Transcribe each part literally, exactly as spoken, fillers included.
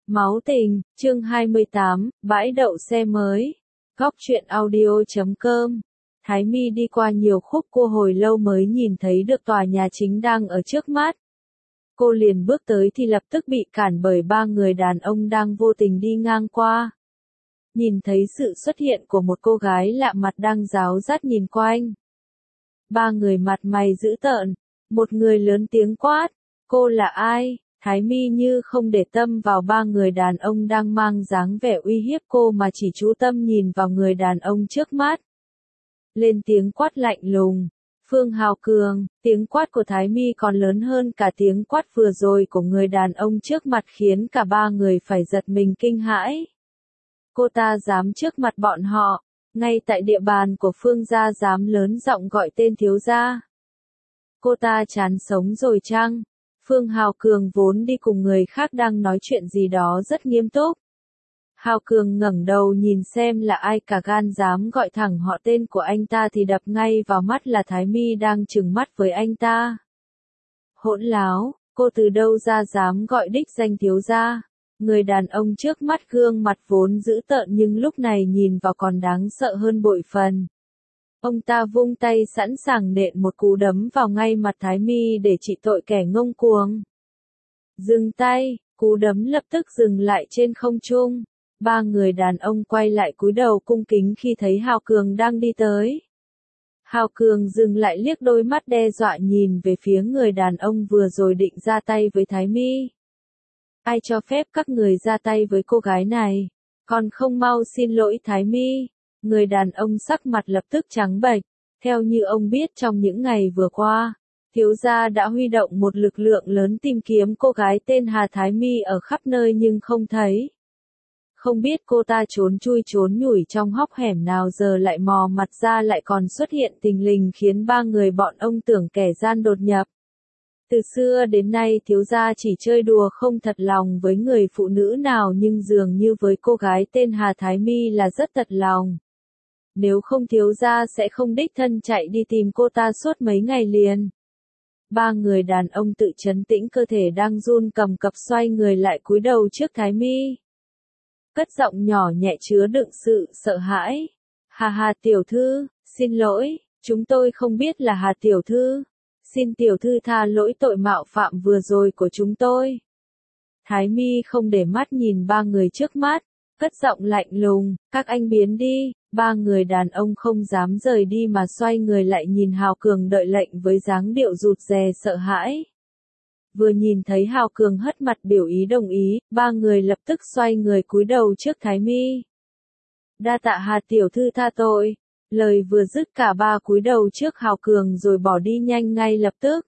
Máu tình, chương hai mươi tám, bãi đậu xe mới. Góc truyện audio chấm com. Thái My đi qua nhiều khúc cua hồi lâu mới nhìn thấy được tòa nhà chính đang ở trước mắt. Cô liền bước tới thì lập tức bị cản bởi ba người đàn ông đang vô tình đi ngang qua. Nhìn thấy sự xuất hiện của một cô gái lạ mặt đang ráo rắt nhìn quanh. Ba người mặt mày dữ tợn, một người lớn tiếng quát, cô là ai? Thái My như không để tâm vào ba người đàn ông đang mang dáng vẻ uy hiếp cô mà chỉ chú tâm nhìn vào người đàn ông trước mắt. Lên tiếng quát lạnh lùng, Phương Hào Cường, tiếng quát của Thái My còn lớn hơn cả tiếng quát vừa rồi của người đàn ông trước mặt khiến cả ba người phải giật mình kinh hãi. Cô ta dám trước mặt bọn họ, ngay tại địa bàn của Phương gia dám lớn giọng gọi tên thiếu gia. Cô ta chán sống rồi chăng? Phương Hào Cường vốn đi cùng người khác đang nói chuyện gì đó rất nghiêm túc. Hào Cường ngẩng đầu nhìn xem là ai cả gan dám gọi thẳng họ tên của anh ta thì đập ngay vào mắt là Thái My đang trừng mắt với anh ta. Hỗn láo, cô từ đâu ra dám gọi đích danh thiếu gia? Người đàn ông trước mắt gương mặt vốn dữ tợn nhưng lúc này nhìn vào còn đáng sợ hơn bội phần. Ông ta vung tay sẵn sàng nện một cú đấm vào ngay mặt Thái My để trị tội kẻ ngông cuồng. Dừng tay, cú đấm lập tức dừng lại trên không trung. Ba người đàn ông quay lại cúi đầu cung kính khi thấy Hào Cường đang đi tới. Hào Cường dừng lại liếc đôi mắt đe dọa nhìn về phía người đàn ông vừa rồi định ra tay với Thái My. Ai cho phép các người ra tay với cô gái này? Còn không mau xin lỗi Thái My. Người đàn ông sắc mặt lập tức trắng bệch. Theo như ông biết trong những ngày vừa qua, thiếu gia đã huy động một lực lượng lớn tìm kiếm cô gái tên Hà Thái My ở khắp nơi nhưng không thấy. Không biết cô ta trốn chui trốn nhủi trong hốc hẻm nào giờ lại mò mặt ra lại còn xuất hiện tình lình khiến ba người bọn ông tưởng kẻ gian đột nhập. Từ xưa đến nay thiếu gia chỉ chơi đùa không thật lòng với người phụ nữ nào nhưng dường như với cô gái tên Hà Thái My là rất thật lòng. Nếu không thiếu gia sẽ không đích thân chạy đi tìm cô ta suốt mấy ngày liền. Ba người đàn ông tự trấn tĩnh cơ thể đang run cầm cập xoay người lại cúi đầu trước Thái My. Cất giọng nhỏ nhẹ chứa đựng sự sợ hãi. Hà Hà tiểu thư, xin lỗi, chúng tôi không biết là Hà tiểu thư. Xin tiểu thư tha lỗi tội mạo phạm vừa rồi của chúng tôi. Thái My không để mắt nhìn ba người trước mắt, cất giọng lạnh lùng, các anh biến đi. Ba người đàn ông không dám rời đi mà xoay người lại nhìn Hào Cường đợi lệnh với dáng điệu rụt rè sợ hãi. Vừa nhìn thấy Hào Cường hất mặt biểu ý đồng ý, ba người lập tức xoay người cúi đầu trước Thái My. Đa tạ Hà tiểu thư tha tội. Lời vừa dứt cả ba cúi đầu trước Hào Cường rồi bỏ đi nhanh ngay lập tức.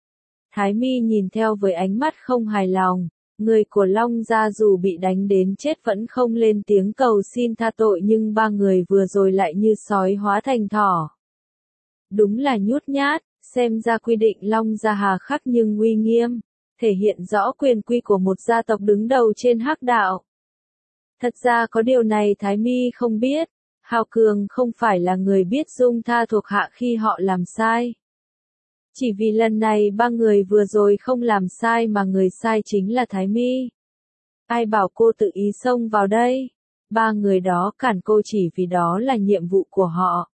Thái My nhìn theo với ánh mắt không hài lòng. Người của Long gia dù bị đánh đến chết vẫn không lên tiếng cầu xin tha tội nhưng ba người vừa rồi lại như sói hóa thành thỏ. Đúng là nhút nhát, xem ra quy định Long gia hà khắc nhưng uy nghiêm, thể hiện rõ quyền quy của một gia tộc đứng đầu trên hắc đạo. Thật ra có điều này Thái My không biết, Hào Cường không phải là người biết dung tha thuộc hạ khi họ làm sai. Chỉ vì lần này ba người vừa rồi không làm sai mà người sai chính là Thái My. Ai bảo cô tự ý xông vào đây? Ba người đó cản cô chỉ vì đó là nhiệm vụ của họ.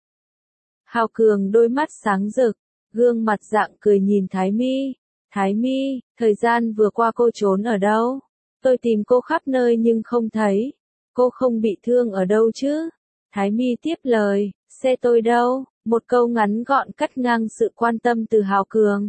Hào Cường đôi mắt sáng rực, gương mặt rạng cười nhìn Thái My. Thái My, thời gian vừa qua cô trốn ở đâu? Tôi tìm cô khắp nơi nhưng không thấy. Cô không bị thương ở đâu chứ? Thái My tiếp lời, xe tôi đâu? Một câu ngắn gọn cắt ngang sự quan tâm từ Hào Cường.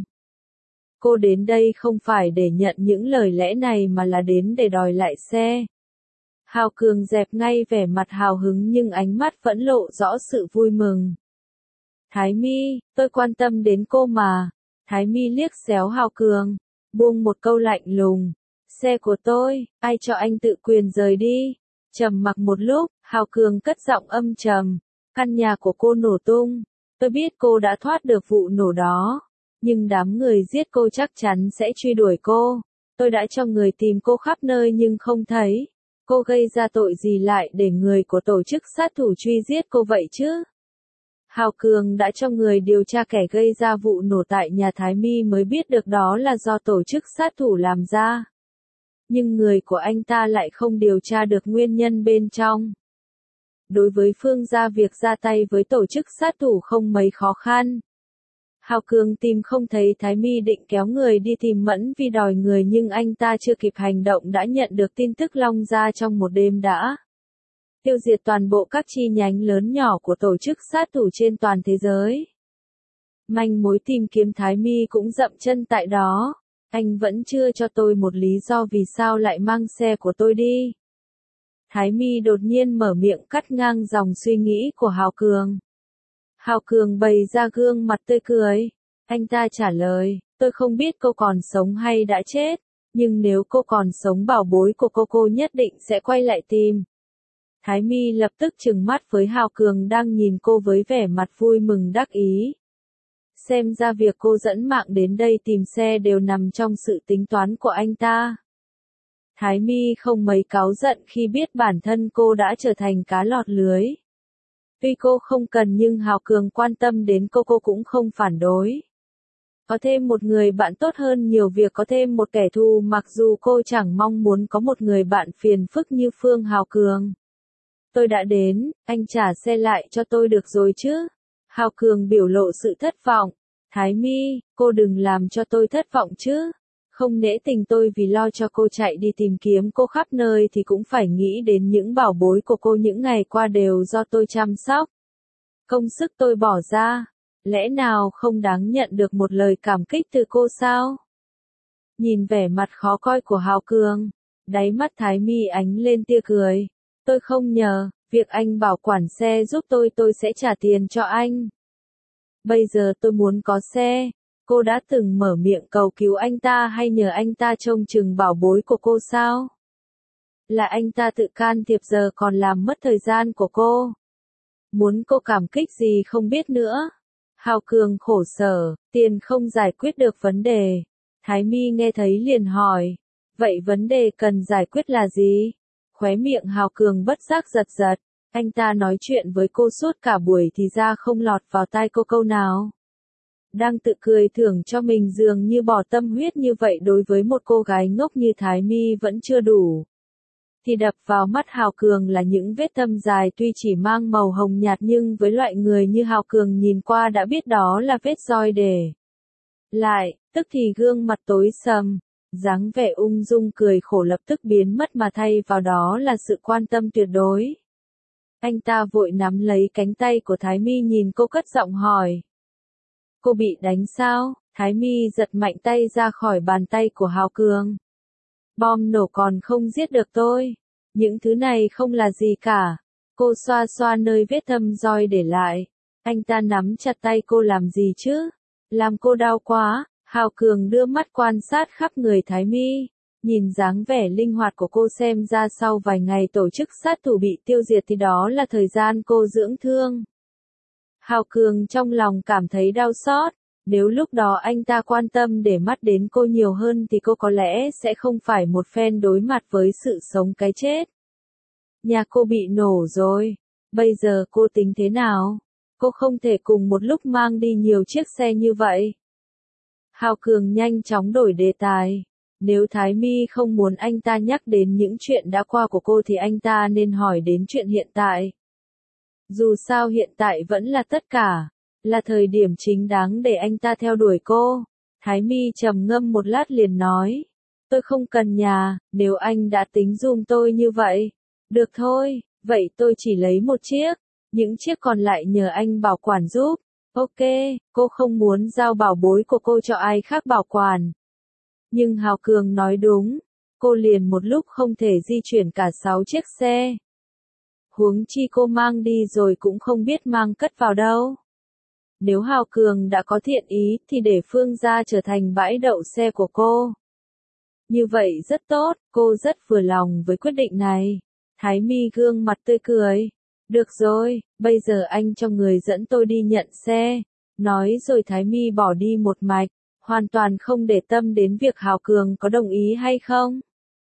Cô đến đây không phải để nhận những lời lẽ này mà là đến để đòi lại xe. Hào Cường dẹp ngay vẻ mặt hào hứng nhưng ánh mắt vẫn lộ rõ sự vui mừng. Thái My, tôi quan tâm đến cô mà. Thái My liếc xéo Hào Cường, buông một câu lạnh lùng. Xe của tôi, ai cho anh tự quyền rời đi. Trầm mặc một lúc, Hào Cường cất giọng âm trầm. Căn nhà của cô nổ tung. Tôi biết cô đã thoát được vụ nổ đó. Nhưng đám người giết cô chắc chắn sẽ truy đuổi cô. Tôi đã cho người tìm cô khắp nơi nhưng không thấy. Cô gây ra tội gì lại để người của tổ chức sát thủ truy giết cô vậy chứ? Hào Cường đã cho người điều tra kẻ gây ra vụ nổ tại nhà Thái My mới biết được đó là do tổ chức sát thủ làm ra. nhưng người của anh ta lại không điều tra được nguyên nhân bên trong. Đối với Phương gia việc ra tay với tổ chức sát thủ không mấy khó khăn. Hào Cường tìm không thấy Thái Mi định kéo người đi tìm Mẫn Vi đòi người nhưng anh ta chưa kịp hành động đã nhận được tin tức Long gia trong một đêm đã tiêu diệt toàn bộ các chi nhánh lớn nhỏ của tổ chức sát thủ trên toàn thế giới. Manh mối tìm kiếm Thái Mi cũng dậm chân tại đó. Anh vẫn chưa cho tôi một lý do vì sao lại mang xe của tôi đi. Thái Mi đột nhiên mở miệng cắt ngang dòng suy nghĩ của Hào Cường. Hào Cường bày ra gương mặt tươi cười. Anh ta trả lời, tôi không biết cô còn sống hay đã chết, nhưng nếu cô còn sống bảo bối của cô cô nhất định sẽ quay lại tìm. Thái Mi lập tức trừng mắt với Hào Cường đang nhìn cô với vẻ mặt vui mừng đắc ý. Xem ra việc cô dẫn mạng đến đây tìm xe đều nằm trong sự tính toán của anh ta. Thái Mi không mấy cáu giận khi biết bản thân cô đã trở thành cá lọt lưới. Tuy cô không cần nhưng Hào Cường quan tâm đến cô cô cũng không phản đối. Có thêm một người bạn tốt hơn nhiều việc có thêm một kẻ thù mặc dù cô chẳng mong muốn có một người bạn phiền phức như Phương Hào Cường. Tôi đã đến, anh trả xe lại cho tôi được rồi chứ? Hào Cường biểu lộ sự thất vọng. Thái Mi, cô đừng làm cho tôi thất vọng chứ. Không nể tình tôi vì lo cho cô chạy đi tìm kiếm cô khắp nơi thì cũng phải nghĩ đến những bảo bối của cô những ngày qua đều do tôi chăm sóc. Công sức tôi bỏ ra, lẽ nào không đáng nhận được một lời cảm kích từ cô sao? Nhìn vẻ mặt khó coi của Hào Cường, đáy mắt Thái Mi ánh lên tia cười. Tôi không nhờ, việc anh bảo quản xe giúp tôi tôi sẽ trả tiền cho anh. Bây giờ tôi muốn có xe. Cô đã từng mở miệng cầu cứu anh ta hay nhờ anh ta trông chừng bảo bối của cô sao? Là anh ta tự can thiệp giờ còn làm mất thời gian của cô. Muốn cô cảm kích gì không biết nữa. Hào Cường khổ sở, tiền không giải quyết được vấn đề. Thái Mi nghe thấy liền hỏi. Vậy vấn đề cần giải quyết là gì? Khóe miệng Hào Cường bất giác giật giật. Anh ta nói chuyện với cô suốt cả buổi thì ra không lọt vào tai cô câu nào. Đang tự cười thưởng cho mình dường như bỏ tâm huyết như vậy đối với một cô gái ngốc như Thái Mi vẫn chưa đủ. Thì đập vào mắt Hào Cường là những vết thâm dài tuy chỉ mang màu hồng nhạt nhưng với loại người như Hào Cường nhìn qua đã biết đó là vết roi để lại, tức thì gương mặt tối sầm, dáng vẻ ung dung cười khổ lập tức biến mất mà thay vào đó là sự quan tâm tuyệt đối. Anh ta vội nắm lấy cánh tay của Thái Mi nhìn cô cất giọng hỏi. Cô bị đánh sao? Thái Mi giật mạnh tay ra khỏi bàn tay của Hào Cường. Bom nổ còn không giết được tôi. Những thứ này không là gì cả. Cô xoa xoa nơi vết thâm roi để lại. Anh ta nắm chặt tay cô làm gì chứ? Làm cô đau quá. Hào Cường đưa mắt quan sát khắp người Thái Mi. Nhìn dáng vẻ linh hoạt của cô xem ra sau vài ngày tổ chức sát thủ bị tiêu diệt thì đó là thời gian cô dưỡng thương. Hào Cường trong lòng cảm thấy đau xót, nếu lúc đó anh ta quan tâm để mắt đến cô nhiều hơn thì cô có lẽ sẽ không phải một phen đối mặt với sự sống cái chết. Nhà cô bị nổ rồi, bây giờ cô tính thế nào? Cô không thể cùng một lúc mang đi nhiều chiếc xe như vậy. Hào Cường nhanh chóng đổi đề tài. Nếu Thái Mi không muốn anh ta nhắc đến những chuyện đã qua của cô thì anh ta nên hỏi đến chuyện hiện tại. Dù sao hiện tại vẫn là tất cả, là thời điểm chính đáng để anh ta theo đuổi cô. Thái Mi trầm ngâm một lát liền nói. Tôi không cần nhà, nếu anh đã tính giùm tôi như vậy. Được thôi, vậy tôi chỉ lấy một chiếc, những chiếc còn lại nhờ anh bảo quản giúp. Ok, cô không muốn giao bảo bối của cô cho ai khác bảo quản. Nhưng Hào Cường nói đúng, cô liền một lúc không thể di chuyển cả sáu chiếc xe. Huống chi cô mang đi rồi cũng không biết mang cất vào đâu. Nếu Hào Cường đã có thiện ý thì để Phương gia trở thành bãi đậu xe của cô. Như vậy rất tốt, cô rất vừa lòng với quyết định này. Thái Mi gương mặt tươi cười. Được rồi, bây giờ anh cho người dẫn tôi đi nhận xe. Nói rồi Thái Mi bỏ đi một mạch, hoàn toàn không để tâm đến việc Hào Cường có đồng ý hay không.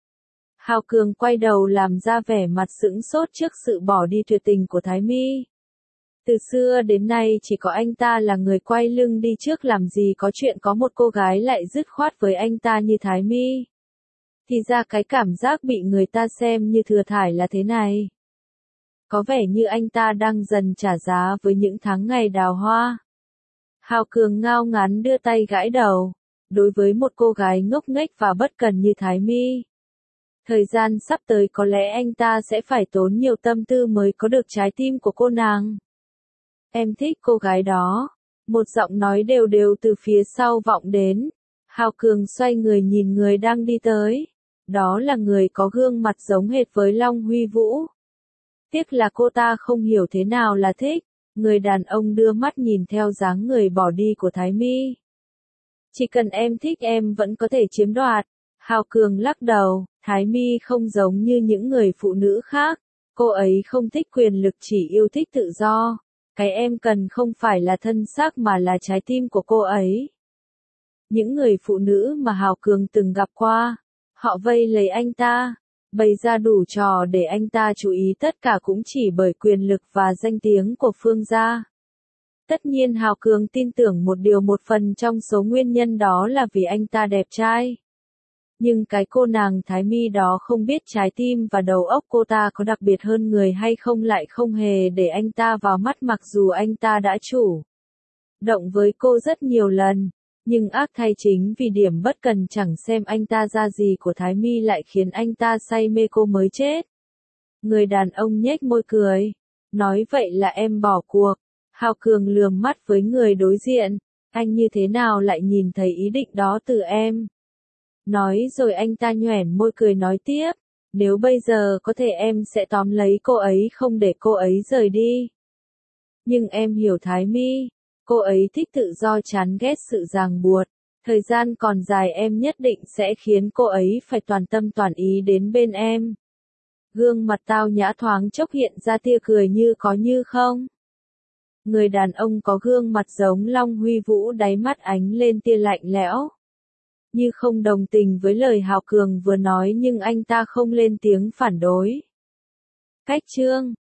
Hào Cường quay đầu làm ra vẻ mặt sững sốt trước sự bỏ đi tuyệt tình của Thái Mi. Từ xưa đến nay chỉ có anh ta là người quay lưng đi trước làm gì có chuyện có một cô gái lại dứt khoát với anh ta như Thái Mi. Thì ra cái cảm giác bị người ta xem như thừa thải là thế này. Có vẻ như anh ta đang dần trả giá với những tháng ngày đào hoa. Hào Cường ngao ngán đưa tay gãi đầu. Đối với một cô gái ngốc nghếch và bất cần như Thái My, thời gian sắp tới có lẽ anh ta sẽ phải tốn nhiều tâm tư mới có được trái tim của cô nàng. Em thích cô gái đó. Một giọng nói đều đều từ phía sau vọng đến. Hào Cường xoay người nhìn người đang đi tới. Đó là người có gương mặt giống hệt với Long Huy Vũ. Tiếc là cô ta không hiểu thế nào là thích. Người đàn ông đưa mắt nhìn theo dáng người bỏ đi của Thái My. Chỉ cần em thích em vẫn có thể chiếm đoạt. Hào Cường lắc đầu, Thái My không giống như những người phụ nữ khác. Cô ấy không thích quyền lực, chỉ yêu thích tự do. Cái em cần không phải là thân xác mà là trái tim của cô ấy. Những người phụ nữ mà Hào Cường từng gặp qua, họ vây lấy anh ta, bày ra đủ trò để anh ta chú ý, tất cả cũng chỉ bởi quyền lực và danh tiếng của Phương gia. Tất nhiên Hào Cường tin tưởng một điều, một phần trong số nguyên nhân đó là vì anh ta đẹp trai. Nhưng cái cô nàng Thái My đó không biết trái tim và đầu óc cô ta có đặc biệt hơn người hay không, lại không hề để anh ta vào mắt mặc dù anh ta đã chủ động với cô rất nhiều lần. Nhưng ác thay chính vì điểm bất cần chẳng xem anh ta ra gì của Thái My lại khiến anh ta say mê cô mới chết. Người đàn ông nhếch môi cười. Nói vậy là em bỏ cuộc. Hào Cường lườm mắt với người đối diện. Anh như thế nào lại nhìn thấy ý định đó từ em? Nói rồi anh ta nhoẻn môi cười nói tiếp. Nếu bây giờ có thể em sẽ tóm lấy cô ấy, không để cô ấy rời đi. Nhưng em hiểu Thái My. Cô ấy thích tự do, chán ghét sự ràng buộc. Thời gian còn dài, em nhất định sẽ khiến cô ấy phải toàn tâm toàn ý đến bên em. Gương mặt tao nhã thoáng chốc hiện ra tia cười như có như không. Người đàn ông có gương mặt giống Long Huy Vũ, đáy mắt ánh lên tia lạnh lẽo. Như không đồng tình với lời Hào Cường vừa nói, nhưng anh ta không lên tiếng phản đối. Cách chương